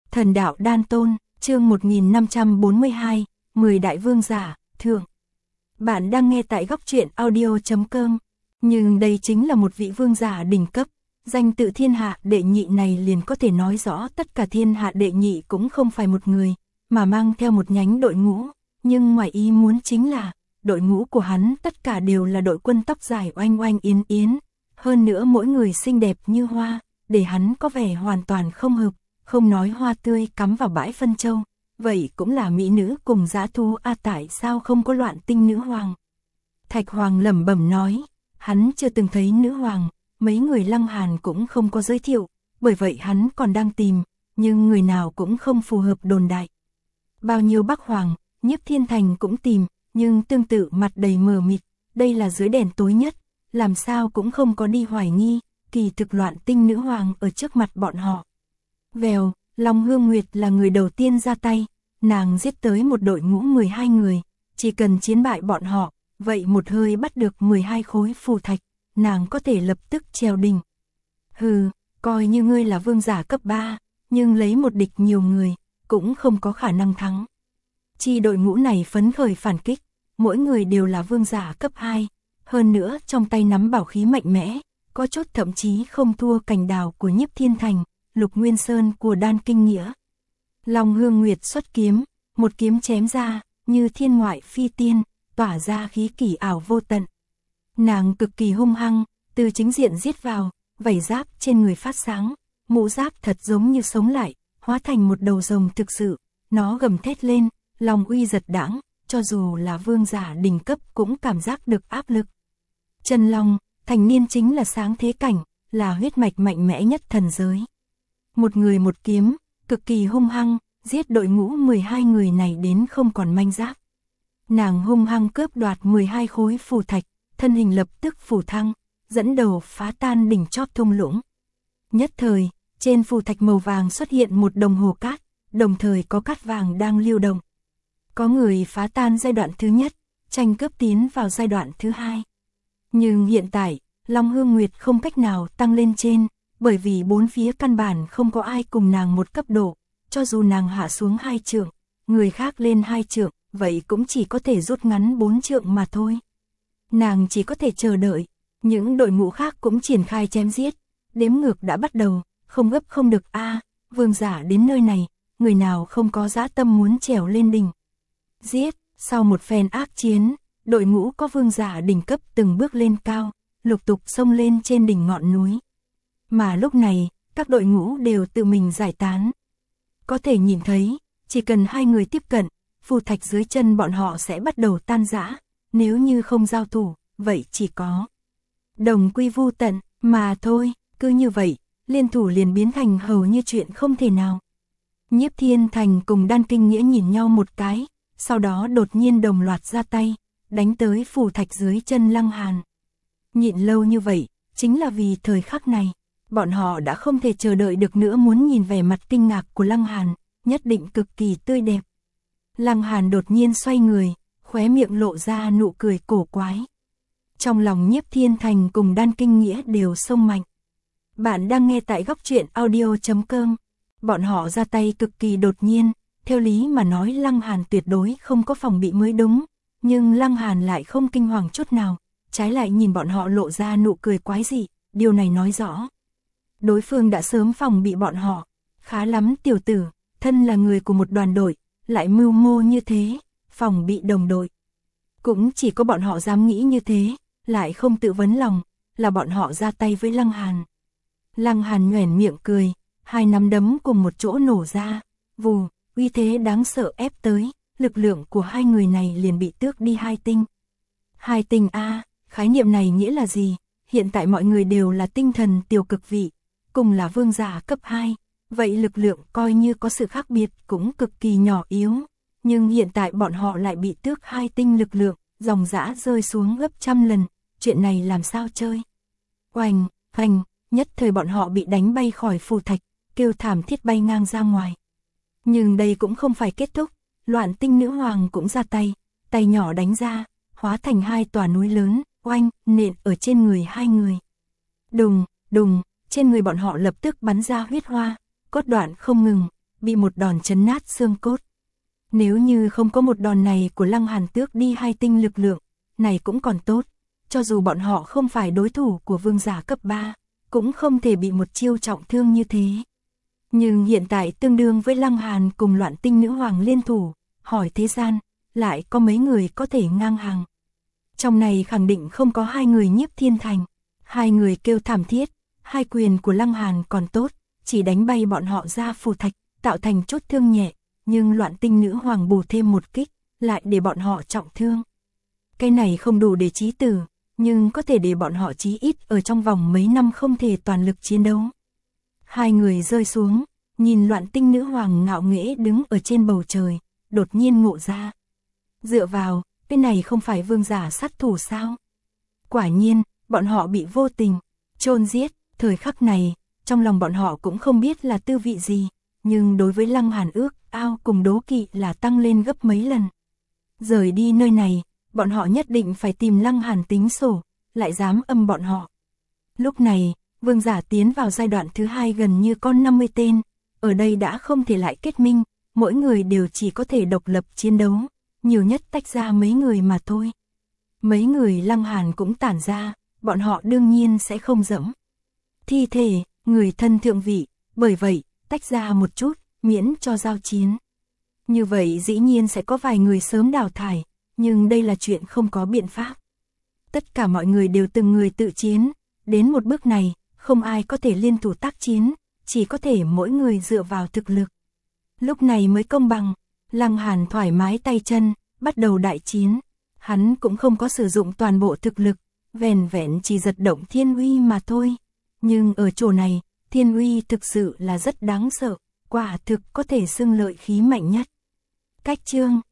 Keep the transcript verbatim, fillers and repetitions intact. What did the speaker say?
Thần đạo đan tôn, chương một nghìn năm trăm bốn mươi hai, mười đại vương giả, thượng. Bạn đang nghe tại góc truyện audio chấm com, nhưng đây chính là một vị vương giả đỉnh cấp, danh tự thiên hạ đệ nhị này liền có thể nói rõ tất cả thiên hạ đệ nhị cũng không phải một người, mà mang theo một nhánh đội ngũ, nhưng ngoài ý muốn chính là, đội ngũ của hắn tất cả đều là đội quân tóc dài oanh oanh yến yến, hơn nữa mỗi người xinh đẹp như hoa, để hắn có vẻ hoàn toàn không hợp. Không nói hoa tươi cắm vào bãi phân châu, vậy cũng là mỹ nữ cùng dã thú a à, tại sao không có loạn tinh nữ hoàng. Thạch Hoàng lẩm bẩm nói, hắn chưa từng thấy nữ hoàng, mấy người Lăng Hàn cũng không có giới thiệu, bởi vậy hắn còn đang tìm, nhưng người nào cũng không phù hợp đồn đại. Bao nhiêu Bắc Hoàng, Nhiếp Thiên Thành cũng tìm, nhưng tương tự mặt đầy mờ mịt, đây là dưới đèn tối nhất, làm sao cũng không có đi hoài nghi, kỳ thực loạn tinh nữ hoàng ở trước mặt bọn họ. Vèo, Long Hương Nguyệt là người đầu tiên ra tay, nàng giết tới một đội ngũ mười hai người, chỉ cần chiến bại bọn họ, vậy một hơi bắt được mười hai khối phù thạch, nàng có thể lập tức treo đỉnh. Hừ, coi như ngươi là vương giả cấp ba, nhưng lấy một địch nhiều người, cũng không có khả năng thắng. Chi đội ngũ này phấn khởi phản kích, mỗi người đều là vương giả cấp hai, hơn nữa trong tay nắm bảo khí mạnh mẽ, có chốt thậm chí không thua cành đào của Nhiếp Thiên Thành. Lục Nguyên Sơn của Đan Kinh Nghĩa. Long Hương Nguyệt xuất kiếm, một kiếm chém ra, như thiên ngoại phi tiên, tỏa ra khí kỳ ảo vô tận. Nàng cực kỳ hung hăng, từ chính diện giết vào, vảy giáp trên người phát sáng, mũ giáp thật giống như sống lại, hóa thành một đầu rồng thực sự, nó gầm thét lên, lòng uy giật đãng, cho dù là vương giả đỉnh cấp cũng cảm giác được áp lực. Chân Long, thành niên chính là sáng thế cảnh, là huyết mạch mạnh mẽ nhất thần giới. Một người một kiếm, cực kỳ hung hăng, giết đội ngũ mười hai người này đến không còn manh giáp. Nàng hung hăng cướp đoạt mười hai khối phù thạch, thân hình lập tức phù thăng, dẫn đầu phá tan đỉnh chót thung lũng. Nhất thời, trên phù thạch màu vàng xuất hiện một đồng hồ cát, đồng thời có cát vàng đang lưu động. Có người phá tan giai đoạn thứ nhất, tranh cướp tiến vào giai đoạn thứ hai. Nhưng hiện tại, Long Hương Nguyệt không cách nào tăng lên trên, bởi vì bốn phía căn bản không có ai cùng nàng một cấp độ, cho dù nàng hạ xuống hai trượng, người khác lên hai trượng, vậy cũng chỉ có thể rút ngắn bốn trượng mà thôi. Nàng chỉ có thể chờ đợi, những đội ngũ khác cũng triển khai chém giết, đếm ngược đã bắt đầu, không gấp không được a, à, vương giả đến nơi này, người nào không có dã tâm muốn trèo lên đỉnh. Giết, sau một phen ác chiến, đội ngũ có vương giả đỉnh cấp từng bước lên cao, lục tục xông lên trên đỉnh ngọn núi. Mà lúc này, các đội ngũ đều tự mình giải tán. Có thể nhìn thấy, chỉ cần hai người tiếp cận, phù thạch dưới chân bọn họ sẽ bắt đầu tan rã, nếu như không giao thủ, vậy chỉ có đồng quy vu tận, mà thôi, cứ như vậy, liên thủ liền biến thành hầu như chuyện không thể nào. Nhiếp Thiên Thành cùng Đan Kinh Nghĩa nhìn nhau một cái, sau đó đột nhiên đồng loạt ra tay, đánh tới phù thạch dưới chân Lăng Hàn. Nhịn lâu như vậy, chính là vì thời khắc này. Bọn họ đã không thể chờ đợi được nữa, muốn nhìn vẻ mặt kinh ngạc của Lăng Hàn, nhất định cực kỳ tươi đẹp. Lăng Hàn đột nhiên xoay người, khóe miệng lộ ra nụ cười cổ quái. Trong lòng Nhiếp Thiên Thành cùng Đan Kinh Nghĩa đều xông mạnh. Bạn đang nghe tại góc truyện audio chấm com. Bọn họ ra tay cực kỳ đột nhiên, theo lý mà nói Lăng Hàn tuyệt đối không có phòng bị mới đúng, nhưng Lăng Hàn lại không kinh hoàng chút nào, trái lại nhìn bọn họ lộ ra nụ cười quái dị, điều này nói rõ đối phương đã sớm phòng bị bọn họ. Khá lắm tiểu tử, thân là người của một đoàn đội, lại mưu mô như thế, phòng bị đồng đội. Cũng chỉ có bọn họ dám nghĩ như thế, lại không tự vấn lòng, là bọn họ ra tay với Lăng Hàn. Lăng Hàn nhoẻn miệng cười, hai nắm đấm cùng một chỗ nổ ra, vù, uy thế đáng sợ ép tới, lực lượng của hai người này liền bị tước đi hai tinh. Hai tinh a, khái niệm này nghĩa là gì? Hiện tại mọi người đều là tinh thần tiểu cực vị, cùng là vương giả cấp hai, vậy lực lượng coi như có sự khác biệt cũng cực kỳ nhỏ yếu, nhưng hiện tại bọn họ lại bị tước hai tinh lực lượng, dòng dã rơi xuống gấp trăm lần, chuyện này làm sao chơi? Oanh, phanh, nhất thời bọn họ bị đánh bay khỏi phù thạch, kêu thảm thiết bay ngang ra ngoài. Nhưng đây cũng không phải kết thúc, loạn tinh nữ hoàng cũng ra tay, tay nhỏ đánh ra, hóa thành hai tòa núi lớn, oanh, nện ở trên người hai người. Đùng, đùng, trên người bọn họ lập tức bắn ra huyết hoa, cốt đoạn không ngừng, bị một đòn chấn nát xương cốt. Nếu như không có một đòn này của Lăng Hàn tước đi hai tinh lực lượng, này cũng còn tốt, cho dù bọn họ không phải đối thủ của vương giả cấp ba, cũng không thể bị một chiêu trọng thương như thế. Nhưng hiện tại tương đương với Lăng Hàn cùng Loạn Tinh Nữ Hoàng liên thủ, hỏi thế gian, lại có mấy người có thể ngang hàng. Trong này khẳng định không có hai người Nhiếp Thiên Thành, hai người kêu thảm thiết, hai quyền của Lăng Hàn còn tốt, chỉ đánh bay bọn họ ra phù thạch, tạo thành chút thương nhẹ, nhưng Loạn Tinh Nữ Hoàng bù thêm một kích, lại để bọn họ trọng thương. Cái này không đủ để chí tử, nhưng có thể để bọn họ chí ít ở trong vòng mấy năm không thể toàn lực chiến đấu. Hai người rơi xuống, nhìn Loạn Tinh Nữ Hoàng ngạo nghễ đứng ở trên bầu trời, đột nhiên ngộ ra. Dựa vào, cái này không phải vương giả sát thủ sao? Quả nhiên, bọn họ bị vô tình chôn giết, thời khắc này, trong lòng bọn họ cũng không biết là tư vị gì, nhưng đối với Lăng Hàn ước ao cùng đố kỵ là tăng lên gấp mấy lần. Rời đi nơi này, bọn họ nhất định phải tìm Lăng Hàn tính sổ, lại dám âm bọn họ. Lúc này, vương giả tiến vào giai đoạn thứ hai gần như con năm mươi tên, ở đây đã không thể lại kết minh, mỗi người đều chỉ có thể độc lập chiến đấu, nhiều nhất tách ra mấy người mà thôi. Mấy người Lăng Hàn cũng tản ra, bọn họ đương nhiên sẽ không dẫm thi thể, người thân thượng vị, bởi vậy, tách ra một chút, miễn cho giao chiến. Như vậy dĩ nhiên sẽ có vài người sớm đào thải, nhưng đây là chuyện không có biện pháp. Tất cả mọi người đều từng người tự chiến, đến một bước này, không ai có thể liên thủ tác chiến, chỉ có thể mỗi người dựa vào thực lực. Lúc này mới công bằng, Lăng Hàn thoải mái tay chân, bắt đầu đại chiến. Hắn cũng không có sử dụng toàn bộ thực lực, vẻn vẹn chỉ giật động thiên uy mà thôi. Nhưng ở chỗ này, thiên uy thực sự là rất đáng sợ, quả thực có thể xưng lợi khí mạnh nhất. Cách chương